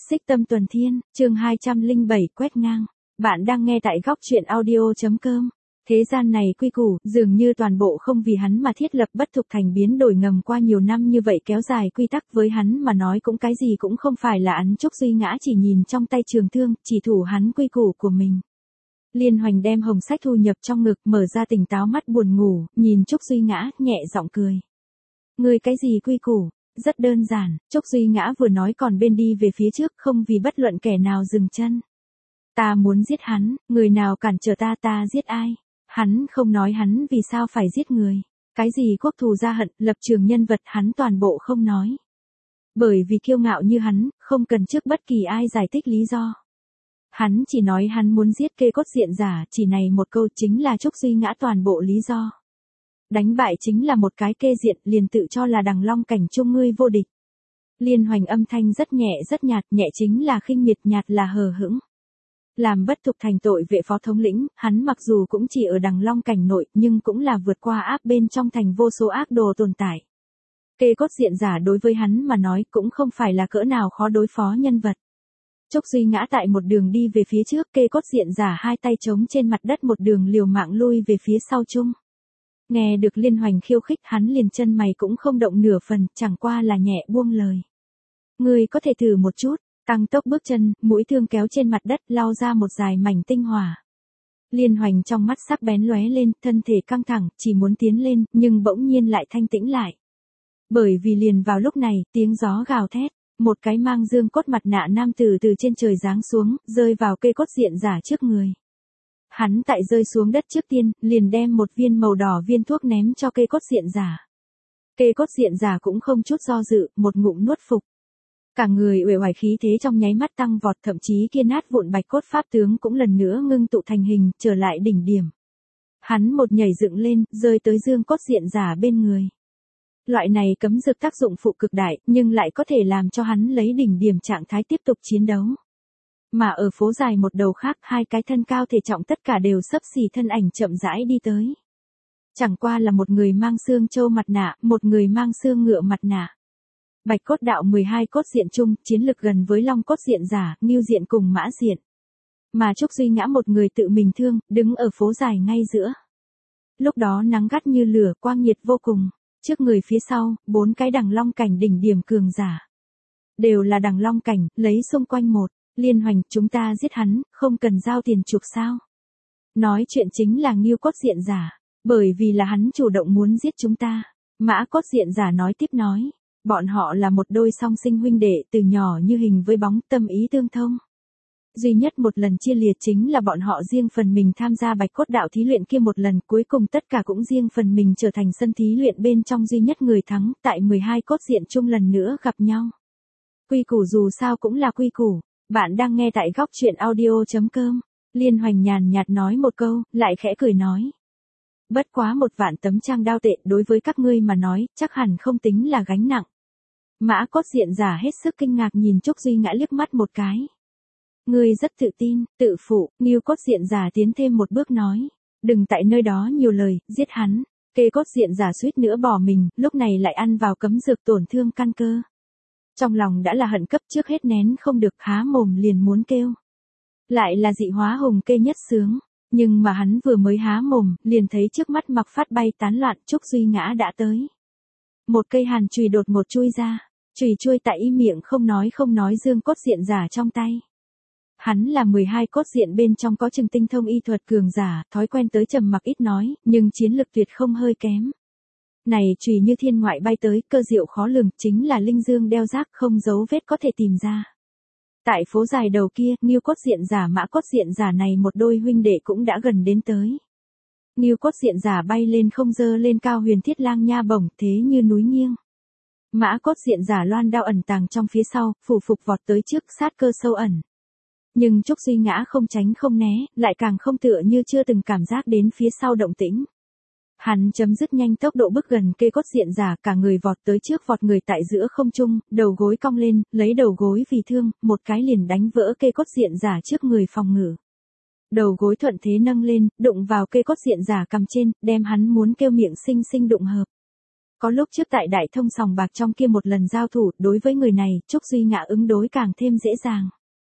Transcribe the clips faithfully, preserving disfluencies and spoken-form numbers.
Xích Tâm Tuần Thiên, chương hai trăm lẻ bảy quét ngang. Bạn đang nghe tại góc truyện audio.com. Thế gian này quy củ, dường như toàn bộ không vì hắn mà thiết lập bất thục thành biến đổi ngầm qua nhiều năm như vậy kéo dài quy tắc với hắn mà nói cũng cái gì cũng không phải là án Trúc Duy Ngã chỉ nhìn trong tay trường thương, chỉ thủ hắn quy củ của mình. Liên Hoành đem hồng sách thu nhập trong ngực, mở ra tỉnh táo mắt buồn ngủ, nhìn Trúc Duy Ngã, nhẹ giọng cười. Ngươi cái gì quy củ? Rất đơn giản, Trúc Duy Ngã vừa nói còn bên đi về phía trước không vì bất luận kẻ nào dừng chân. Ta muốn giết hắn, người nào cản trở ta ta giết ai. Hắn không nói hắn vì sao phải giết người. Cái gì quốc thù gia hận, lập trường nhân vật hắn toàn bộ không nói. Bởi vì kiêu ngạo như hắn, không cần trước bất kỳ ai giải thích lý do. Hắn chỉ nói hắn muốn giết kê cốt diện giả, chỉ này một câu chính là Trúc Duy Ngã toàn bộ lý do. Đánh bại chính là một cái kê diện, liền tự cho là đằng long cảnh trung ngươi vô địch. Liên Hoành âm thanh rất nhẹ rất nhạt, nhẹ chính là khinh miệt, nhạt là hờ hững. Làm bất thục thành tội vệ phó thống lĩnh, hắn mặc dù cũng chỉ ở đằng long cảnh nội, nhưng cũng là vượt qua áp bên trong thành vô số ác đồ tồn tại. Kê cốt diện giả đối với hắn mà nói cũng không phải là cỡ nào khó đối phó nhân vật. Trúc Duy Ngã tại một đường đi về phía trước, kê cốt diện giả hai tay trống trên mặt đất một đường liều mạng lui về phía sau chung. Nghe được Liên Hoành khiêu khích, hắn liền chân mày cũng không động nửa phần, chẳng qua là nhẹ buông lời. Ngươi có thể thử một chút, tăng tốc bước chân, mũi thương kéo trên mặt đất lao ra một dài mảnh tinh hỏa. Liên Hoành trong mắt sắc bén lóe lên, thân thể căng thẳng, chỉ muốn tiến lên, nhưng bỗng nhiên lại thanh tĩnh lại. Bởi vì liền vào lúc này, tiếng gió gào thét, một cái mang dương cốt mặt nạ nam tử từ trên trời giáng xuống, rơi vào cây cốt diện giả trước người. Hắn tại rơi xuống đất trước tiên, liền đem một viên màu đỏ viên thuốc ném cho cây cốt diện giả. Cây cốt diện giả cũng không chút do dự, một ngụm nuốt phục. Cả người uể oải khí thế trong nháy mắt tăng vọt, thậm chí kia nát vụn bạch cốt pháp tướng cũng lần nữa ngưng tụ thành hình, trở lại đỉnh điểm. Hắn một nhảy dựng lên, rơi tới dương cốt diện giả bên người. Loại này cấm dược tác dụng phụ cực đại, nhưng lại có thể làm cho hắn lấy đỉnh điểm trạng thái tiếp tục chiến đấu. Mà ở phố dài một đầu khác, hai cái thân cao thể trọng tất cả đều xấp xỉ thân ảnh chậm rãi đi tới. Chẳng qua là một người mang xương trâu mặt nạ, một người mang xương ngựa mặt nạ. Bạch cốt đạo mười hai cốt diện chung, chiến lực gần với long cốt diện giả, ngưu diện cùng mã diện. Mà Trúc Duy Ngã một người tự mình thương, đứng ở phố dài ngay giữa. Lúc đó nắng gắt như lửa, quang nhiệt vô cùng. Trước người phía sau, bốn cái đằng long cảnh đỉnh điểm cường giả. Đều là đằng long cảnh, lấy xung quanh một. Liên Hoành, chúng ta giết hắn, không cần giao tiền chuộc sao. Nói chuyện chính là ngưu cốt diện giả. Bởi vì là hắn chủ động muốn giết chúng ta. Mã cốt diện giả nói tiếp nói. Bọn họ là một đôi song sinh huynh đệ, từ nhỏ như hình với bóng, tâm ý tương thông. Duy nhất một lần chia liệt chính là bọn họ riêng phần mình tham gia bạch cốt đạo thí luyện kia một lần, cuối cùng tất cả cũng riêng phần mình trở thành sân thí luyện bên trong duy nhất người thắng, tại mười hai cốt diện chung lần nữa gặp nhau. Quy củ dù sao cũng là quy củ. Bạn đang nghe tại góc truyện audio.com. Liên Hoành nhàn nhạt nói một câu, lại khẽ cười nói. Bất quá một vạn tấm trang đao tệ đối với các ngươi mà nói, chắc hẳn không tính là gánh nặng. Mã cốt diện giả hết sức kinh ngạc nhìn Trúc Duy Ngã liếc mắt một cái. Ngươi rất tự tin, tự phụ, ngưu cốt diện giả tiến thêm một bước nói. Đừng tại nơi đó nhiều lời, giết hắn. Kê cốt diện giả suýt nữa bỏ mình, lúc này lại ăn vào cấm dược tổn thương căn cơ. Trong lòng đã là hận cấp, trước hết nén không được, há mồm liền muốn kêu. Lại là dị hóa hùng kê nhất sướng. Nhưng mà hắn vừa mới há mồm, liền thấy trước mắt mặc phát bay tán loạn, Trúc Duy Ngã đã tới. Một cây hàn chùy đột ngột chui ra, chùy chui tại y miệng không nói không nói dương cốt diện giả trong tay. Hắn là mười hai cốt diện bên trong có chừng tinh thông y thuật cường giả, thói quen tới trầm mặc ít nói, nhưng chiến lực tuyệt không hơi kém. Này chùy như thiên ngoại bay tới, cơ diệu khó lường, chính là linh dương đeo rác không dấu vết có thể tìm ra. Tại phố dài đầu kia, ngưu cốt diện giả mã cốt diện giả này một đôi huynh đệ cũng đã gần đến tới. Ngưu cốt diện giả bay lên không dơ lên cao huyền thiết lang nha bổng thế như núi nghiêng. Mã cốt diện giả loan đao ẩn tàng trong phía sau, phủ phục vọt tới trước sát cơ sâu ẩn. Nhưng Trúc Duy Ngã không tránh không né, lại càng không tựa như chưa từng cảm giác đến phía sau động tĩnh. Hắn chấm dứt nhanh tốc độ bước gần kê cốt diện giả, cả người vọt tới trước, vọt người tại giữa không trung, đầu gối cong lên, lấy đầu gối vì thương, một cái liền đánh vỡ kê cốt diện giả trước người phòng ngự. Đầu gối thuận thế nâng lên, đụng vào kê cốt diện giả cằm trên, đem hắn muốn kêu miệng xinh xinh đụng hợp. Có lúc trước tại Đại Thông sòng bạc trong kia một lần giao thủ, đối với người này, Trúc Duy Ngã ứng đối càng thêm dễ dàng.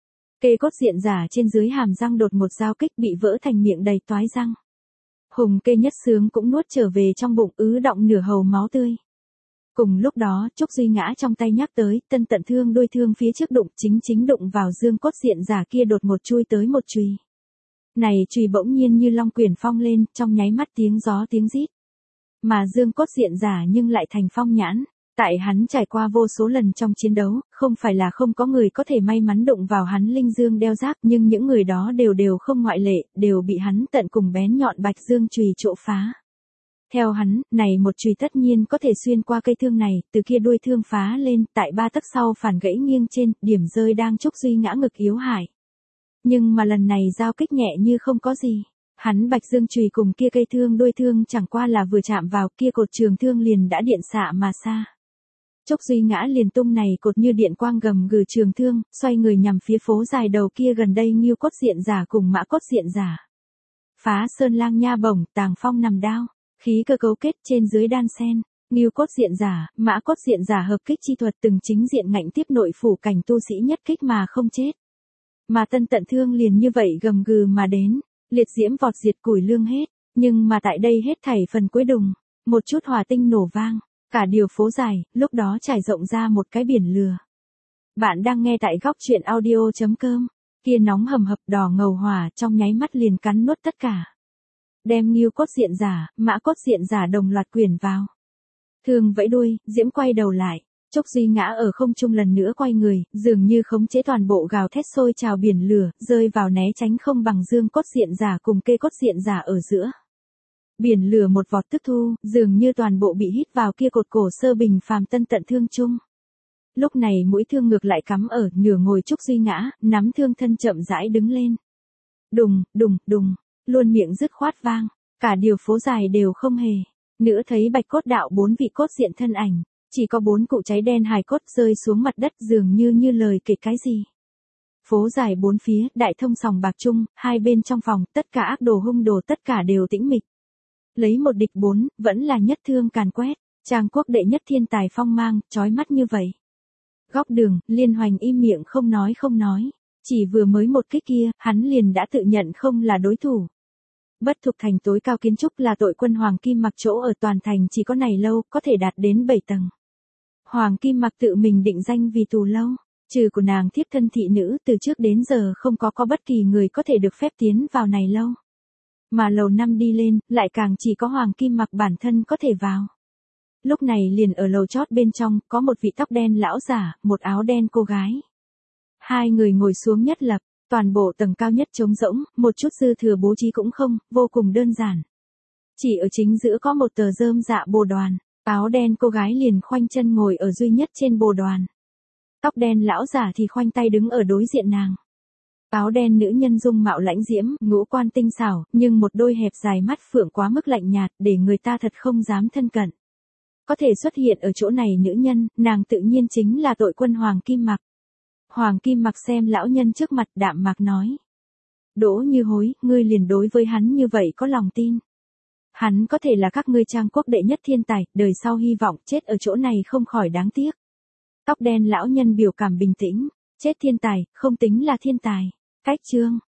Kê cốt diện giả trên dưới hàm răng đột một giao kích bị vỡ thành miệng đầy toái răng. Hùng Kê nhất sướng cũng nuốt trở về trong bụng ứ đọng nửa hầu máu tươi. Cùng lúc đó, Trúc Duy Ngã trong tay nhắc tới, tân tận thương đôi thương phía trước đụng chính chính đụng vào dương cốt diện giả kia đột một chui tới một chùy. Này chùy bỗng nhiên như long quyển phong lên, trong nháy mắt tiếng gió tiếng rít. Mà dương cốt diện giả nhưng lại thành phong nhãn. Tại hắn trải qua vô số lần trong chiến đấu, không phải là không có người có thể may mắn đụng vào hắn linh dương đeo giáp, nhưng những người đó đều đều không ngoại lệ, đều bị hắn tận cùng bén nhọn bạch dương chùy trộ phá. Theo hắn, này một chùy tất nhiên có thể xuyên qua cây thương này, từ kia đuôi thương phá lên, tại ba tấc sau phản gãy nghiêng trên, điểm rơi đang Trúc Duy Ngã ngực yếu hại. Nhưng mà lần này giao kích nhẹ như không có gì. Hắn bạch dương chùy cùng kia cây thương đuôi thương chẳng qua là vừa chạm vào kia cột trường thương liền đã điện xạ mà xa. Trúc Duy Ngã liền tung này cột như điện quang gầm gừ trường thương, xoay người nhằm phía phố dài đầu kia gần đây Ngưu cốt diện giả cùng Mã cốt diện giả. Phá sơn lang nha bổng, tàng phong nằm đao, khí cơ cấu kết trên dưới đan sen, Ngưu cốt diện giả, Mã cốt diện giả hợp kích chi thuật từng chính diện ngạnh tiếp nội phủ cảnh tu sĩ nhất kích mà không chết. Mà tân tận thương liền như vậy gầm gừ mà đến, liệt diễm vọt diệt củi lương hết, nhưng mà tại đây hết thảy phần cuối đùng, một chút hỏa tinh nổ vang. Cả điều phố dài, lúc đó trải rộng ra một cái biển lửa. Bạn đang nghe tại góc truyện audio chấm com, kia nóng hầm hập đỏ ngầu hỏa trong nháy mắt liền cắn nuốt tất cả. Đem Ngưu cốt diện giả, Mã cốt diện giả đồng loạt quyển vào. Thương vẫy đuôi, diễm quay đầu lại, Trúc Duy Ngã ở không trung lần nữa quay người, dường như khống chế toàn bộ gào thét sôi trào biển lửa, rơi vào né tránh không bằng dương cốt diện giả cùng kê cốt diện giả ở giữa. Biển lửa một vọt tức thu, dường như toàn bộ bị hít vào kia cột cổ sơ bình phàm tân tận thương chung. Lúc này mũi thương ngược lại cắm ở nửa ngồi Trúc Duy Ngã, nắm thương thân chậm rãi đứng lên. Đùng, đùng, đùng, luôn miệng dứt khoát vang, cả điều phố dài đều không hề. Nữa thấy bạch cốt đạo bốn vị cốt diện thân ảnh, chỉ có bốn cụ cháy đen hài cốt rơi xuống mặt đất dường như như lời kể cái gì. Phố dài bốn phía, Đại Thông sòng bạc chung, hai bên trong phòng, tất cả ác đồ hung đồ tất cả đều tĩnh mịch. Lấy một địch bốn, vẫn là nhất thương càn quét, Trang quốc đệ nhất thiên tài phong mang, chói mắt như vậy. Góc đường, Liên Hoành im miệng không nói không nói, chỉ vừa mới một kích kia, hắn liền đã tự nhận không là đối thủ. Bất Thục thành tối cao kiến trúc là tội quân Hoàng Kim Mặc chỗ ở toàn thành chỉ có này lâu, có thể đạt đến bảy tầng. Hoàng Kim Mặc tự mình định danh vì tù lâu, trừ của nàng thiếp thân thị nữ từ trước đến giờ không có có bất kỳ người có thể được phép tiến vào này lâu. Mà lầu năm đi lên, lại càng chỉ có Hoàng Kim Mặc bản thân có thể vào. Lúc này liền ở lầu chót bên trong, có một vị tóc đen lão giả, một áo đen cô gái. Hai người ngồi xuống nhất lập, toàn bộ tầng cao nhất trống rỗng, một chút dư thừa bố trí cũng không, vô cùng đơn giản. Chỉ ở chính giữa có một tờ rơm dạ bồ đoàn, áo đen cô gái liền khoanh chân ngồi ở duy nhất trên bồ đoàn. Tóc đen lão giả thì khoanh tay đứng ở đối diện nàng. Áo đen nữ nhân dung mạo lãnh diễm, ngũ quan tinh xảo, nhưng một đôi hẹp dài mắt phượng quá mức lạnh nhạt, để người ta thật không dám thân cận. Có thể xuất hiện ở chỗ này nữ nhân, nàng tự nhiên chính là tội quân Hoàng Kim Mặc. Hoàng Kim Mặc xem lão nhân trước mặt đạm mạc nói. Đỗ Như Hối, ngươi liền đối với hắn như vậy có lòng tin. Hắn có thể là các ngươi Trang quốc đệ nhất thiên tài, đời sau hy vọng chết ở chỗ này không khỏi đáng tiếc. Tóc đen lão nhân biểu cảm bình tĩnh, chết thiên tài, không tính là thiên tài. Cách chương,